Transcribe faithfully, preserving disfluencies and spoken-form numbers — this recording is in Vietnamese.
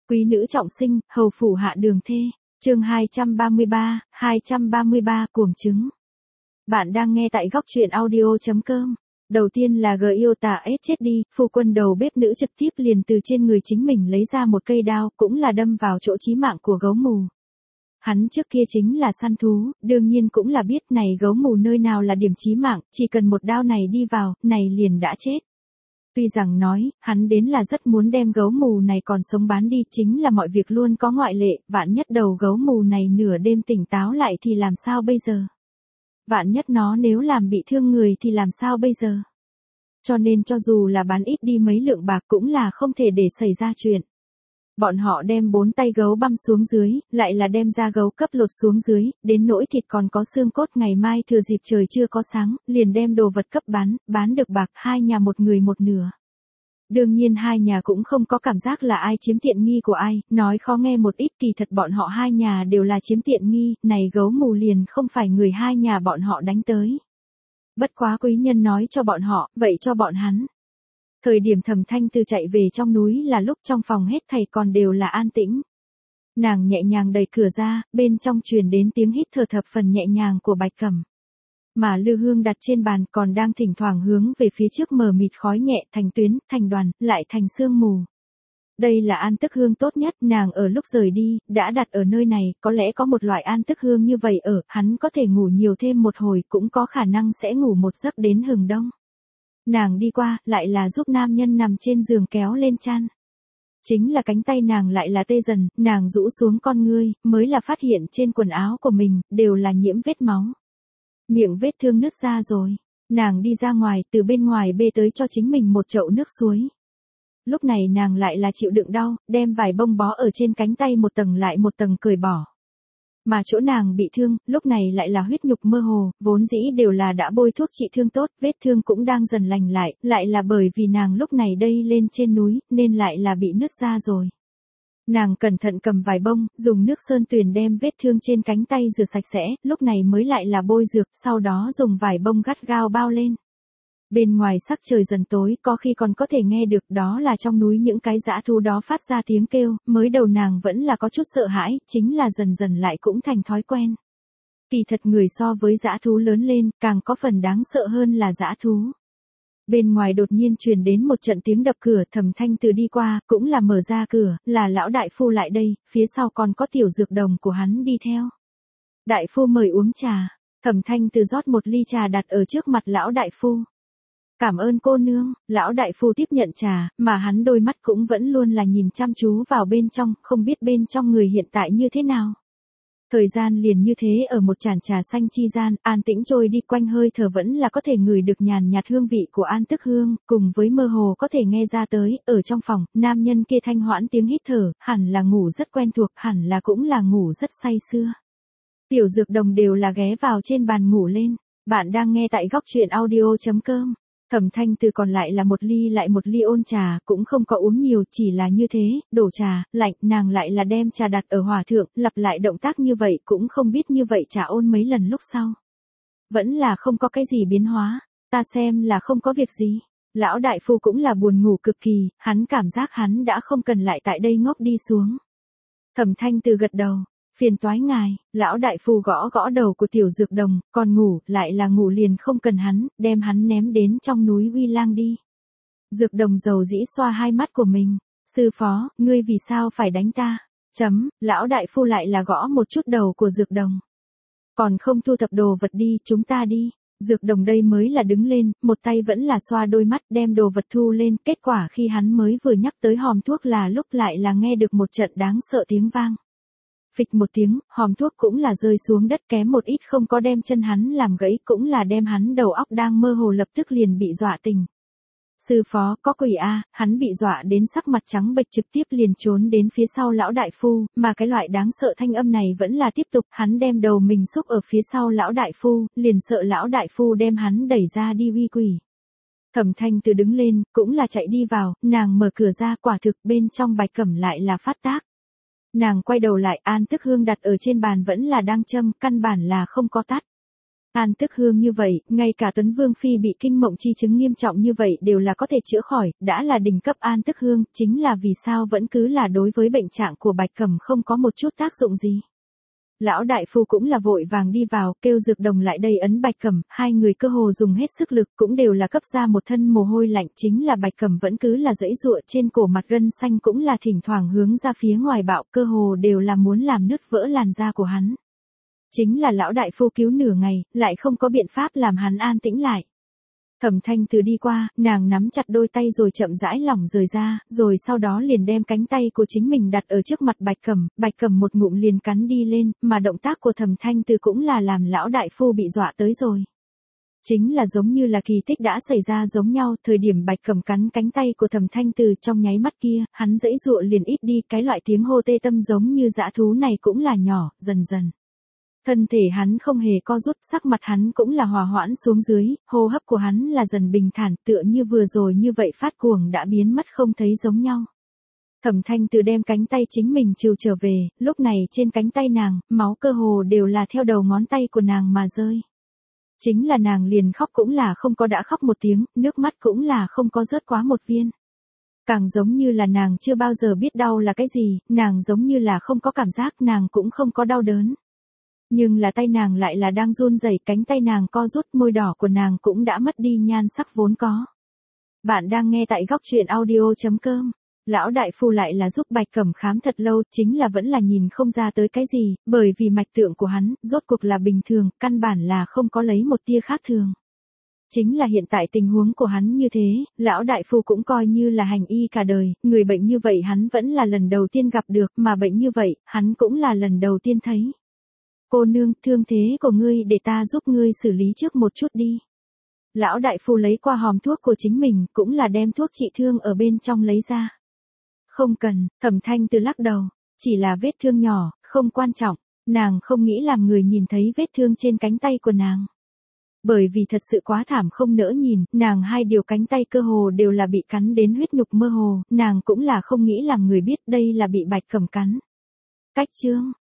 Quý nữ trọng sinh, hầu phủ hạ đường thê. Chương hai trăm ba mươi ba, hai trăm ba mươi ba cuồng trứng. Bạn đang nghe tại góc truyện audio chấm com. Đầu tiên là G yêu tà ết chết đi, phu quân đầu bếp nữ trực tiếp liền từ trên người chính mình lấy ra một cây đao, cũng là đâm vào chỗ chí mạng của gấu mù. Hắn trước kia chính là săn thú, đương nhiên cũng là biết này gấu mù nơi nào là điểm chí mạng, chỉ cần một đao này đi vào, này liền đã chết. Tuy rằng nói, hắn đến là rất muốn đem gấu mù này còn sống bán đi, chính là mọi việc luôn có ngoại lệ, vạn nhất đầu gấu mù này nửa đêm tỉnh táo lại thì làm sao bây giờ? Vạn nhất nó nếu làm bị thương người thì làm sao bây giờ? Cho nên cho dù là bán ít đi mấy lượng bạc cũng là không thể để xảy ra chuyện. Bọn họ đem bốn tay gấu băm xuống dưới, lại là đem da gấu cấp lột xuống dưới, đến nỗi thịt còn có xương cốt, ngày mai thừa dịp trời chưa có sáng, liền đem đồ vật cấp bán, bán được bạc, hai nhà một người một nửa. Đương nhiên hai nhà cũng không có cảm giác là ai chiếm tiện nghi của ai, nói khó nghe một ít, kỳ thật bọn họ hai nhà đều là chiếm tiện nghi, này gấu mù liền không phải người hai nhà bọn họ đánh tới. Bất quá quý nhân nói cho bọn họ, vậy cho bọn hắn. Thời điểm Thẩm Thanh Từ chạy về trong núi là lúc trong phòng hết thảy còn đều là an tĩnh. Nàng nhẹ nhàng đẩy cửa ra, bên trong truyền đến tiếng hít thở thập phần nhẹ nhàng của Bạch Cẩm. Mà lư hương đặt trên bàn còn đang thỉnh thoảng hướng về phía trước mờ mịt khói nhẹ, thành tuyến, thành đoàn, lại thành sương mù. Đây là an tức hương tốt nhất, nàng ở lúc rời đi, đã đặt ở nơi này, có lẽ có một loại an tức hương như vậy ở, hắn có thể ngủ nhiều thêm một hồi, cũng có khả năng sẽ ngủ một giấc đến hừng đông. Nàng đi qua, lại là giúp nam nhân nằm trên giường kéo lên chăn. Chính là cánh tay nàng lại là tê dần, nàng rũ xuống con ngươi, mới là phát hiện trên quần áo của mình, đều là nhiễm vết máu. Miệng vết thương nứt ra rồi. Nàng đi ra ngoài, từ bên ngoài bê tới cho chính mình một chậu nước suối. Lúc này nàng lại là chịu đựng đau, đem vải bông bó ở trên cánh tay một tầng lại một tầng cởi bỏ. Mà chỗ nàng bị thương, lúc này lại là huyết nhục mơ hồ, vốn dĩ đều là đã bôi thuốc trị thương tốt, vết thương cũng đang dần lành lại, lại là bởi vì nàng lúc này đây lên trên núi, nên lại là bị nứt ra rồi. Nàng cẩn thận cầm vải bông, dùng nước sơn tuyền đem vết thương trên cánh tay rửa sạch sẽ, lúc này mới lại là bôi dược, sau đó dùng vải bông gắt gao bao lên. Bên ngoài sắc trời dần tối, có khi còn có thể nghe được đó là trong núi những cái dã thú đó phát ra tiếng kêu, mới đầu nàng vẫn là có chút sợ hãi, chính là dần dần lại cũng thành thói quen. Kỳ thật người so với dã thú lớn lên, càng có phần đáng sợ hơn là dã thú. Bên ngoài đột nhiên truyền đến một trận tiếng đập cửa, Thẩm Thanh Từ đi qua, cũng là mở ra cửa, là lão đại phu lại đây, phía sau còn có tiểu dược đồng của hắn đi theo. Đại phu mời uống trà, Thẩm Thanh Từ rót một ly trà đặt ở trước mặt lão đại phu. Cảm ơn cô nương, lão đại phu tiếp nhận trà, mà hắn đôi mắt cũng vẫn luôn là nhìn chăm chú vào bên trong, không biết bên trong người hiện tại như thế nào. Thời gian liền như thế ở một chản trà xanh chi gian, an tĩnh trôi đi, quanh hơi thở vẫn là có thể ngửi được nhàn nhạt hương vị của an tức hương, cùng với mơ hồ có thể nghe ra tới, ở trong phòng, nam nhân kia thanh hoãn tiếng hít thở, hẳn là ngủ rất quen thuộc, hẳn là cũng là ngủ rất say sưa. Tiểu dược đồng đều là ghé vào trên bàn ngủ lên, bạn đang nghe tại góc truyện audio chấm com. Thẩm Thanh Từ còn lại là một ly lại một ly ôn trà, cũng không có uống nhiều, chỉ là như thế, đổ trà, lạnh, nàng lại là đem trà đặt ở hỏa thượng, lặp lại động tác như vậy, cũng không biết như vậy trà ôn mấy lần lúc sau. Vẫn là không có cái gì biến hóa, ta xem là không có việc gì. Lão đại phu cũng là buồn ngủ cực kỳ, hắn cảm giác hắn đã không cần lại tại đây ngốc đi xuống. Thẩm Thanh Từ gật đầu. Phiền toái ngài, lão đại phu gõ gõ đầu của tiểu dược đồng, còn ngủ, lại là ngủ liền không cần hắn, đem hắn ném đến trong núi Huy Lang đi. Dược đồng dầu dĩ xoa hai mắt của mình, sư phó, ngươi vì sao phải đánh ta? Chấm, lão đại phu lại là gõ một chút đầu của dược đồng. Còn không thu thập đồ vật đi, chúng ta đi. Dược đồng đây mới là đứng lên, một tay vẫn là xoa đôi mắt đem đồ vật thu lên, kết quả khi hắn mới vừa nhắc tới hòm thuốc là lúc lại là nghe được một trận đáng sợ tiếng vang. Phịch một tiếng, hòm thuốc cũng là rơi xuống đất, kém một ít không có đem chân hắn làm gãy, cũng là đem hắn đầu óc đang mơ hồ lập tức liền bị dọa tỉnh. Sư phó, có quỷ a, hắn bị dọa đến sắc mặt trắng bệch, trực tiếp liền trốn đến phía sau lão đại phu, mà cái loại đáng sợ thanh âm này vẫn là tiếp tục, hắn đem đầu mình xúc ở phía sau lão đại phu, liền sợ lão đại phu đem hắn đẩy ra đi uy quỷ. Thẩm Thanh Từ đứng lên, cũng là chạy đi vào, nàng mở cửa ra, quả thực bên trong Bạch Cẩm lại là phát tác. Nàng quay đầu lại, an tức hương đặt ở trên bàn vẫn là đang châm, căn bản là không có tắt. An Tức Hương như vậy, ngay cả Tuấn Vương Phi bị kinh mộng chi chứng nghiêm trọng như vậy đều là có thể chữa khỏi, đã là đỉnh cấp An Tức Hương, chính là vì sao vẫn cứ là đối với bệnh trạng của Bạch Cẩm không có một chút tác dụng gì. Lão đại phu cũng là vội vàng đi vào, kêu dược đồng lại đây ấn Bạch Cẩm, hai người cơ hồ dùng hết sức lực cũng đều là cấp ra một thân mồ hôi lạnh, chính là Bạch Cẩm vẫn cứ là giãy giụa, trên cổ mặt gân xanh cũng là thỉnh thoảng hướng ra phía ngoài bạo, cơ hồ đều là muốn làm nứt vỡ làn da của hắn. Chính là lão đại phu cứu nửa ngày, lại không có biện pháp làm hắn an tĩnh lại. Thẩm Thanh Từ đi qua, nàng nắm chặt đôi tay rồi chậm rãi lỏng rời ra, rồi sau đó liền đem cánh tay của chính mình đặt ở trước mặt Bạch Cẩm, Bạch Cẩm một ngụm liền cắn đi lên, mà động tác của Thẩm Thanh Từ cũng là làm lão đại phu bị dọa tới rồi. Chính là giống như là kỳ tích đã xảy ra giống nhau, thời điểm Bạch Cẩm cắn cánh tay của Thẩm Thanh Từ trong nháy mắt kia, hắn giãy giụa liền ít đi, cái loại tiếng hô tê tâm giống như dã thú này cũng là nhỏ, dần dần. Thân thể hắn không hề co rút, sắc mặt hắn cũng là hòa hoãn xuống dưới, hô hấp của hắn là dần bình thản, tựa như vừa rồi như vậy phát cuồng đã biến mất không thấy giống nhau. Thẩm Thanh Từ đem cánh tay chính mình trừ trở về, lúc này trên cánh tay nàng, máu cơ hồ đều là theo đầu ngón tay của nàng mà rơi. Chính là nàng liền khóc cũng là không có đã khóc một tiếng, nước mắt cũng là không có rớt quá một viên. Càng giống như là nàng chưa bao giờ biết đau là cái gì, nàng giống như là không có cảm giác, nàng cũng không có đau đớn. Nhưng là tay nàng lại là đang run rẩy, cánh tay nàng co rút, môi đỏ của nàng cũng đã mất đi nhan sắc vốn có. Bạn đang nghe tại góc truyện audio chấm com. Lão đại phu lại là giúp Bạch Cẩm khám thật lâu, chính là vẫn là nhìn không ra tới cái gì, bởi vì mạch tượng của hắn, rốt cuộc là bình thường, căn bản là không có lấy một tia khác thường. Chính là hiện tại tình huống của hắn như thế, lão đại phu cũng coi như là hành y cả đời, người bệnh như vậy hắn vẫn là lần đầu tiên gặp được, mà bệnh như vậy, hắn cũng là lần đầu tiên thấy. Cô nương, thương thế của ngươi để ta giúp ngươi xử lý trước một chút đi. Lão đại phu lấy qua hòm thuốc của chính mình, cũng là đem thuốc trị thương ở bên trong lấy ra. Không cần, Thẩm Thanh Từ lắc đầu, chỉ là vết thương nhỏ, không quan trọng, nàng không nghĩ làm người nhìn thấy vết thương trên cánh tay của nàng. Bởi vì thật sự quá thảm không nỡ nhìn, nàng hai điều cánh tay cơ hồ đều là bị cắn đến huyết nhục mơ hồ, nàng cũng là không nghĩ làm người biết đây là bị Bạch Cẩm cắn. Cách chương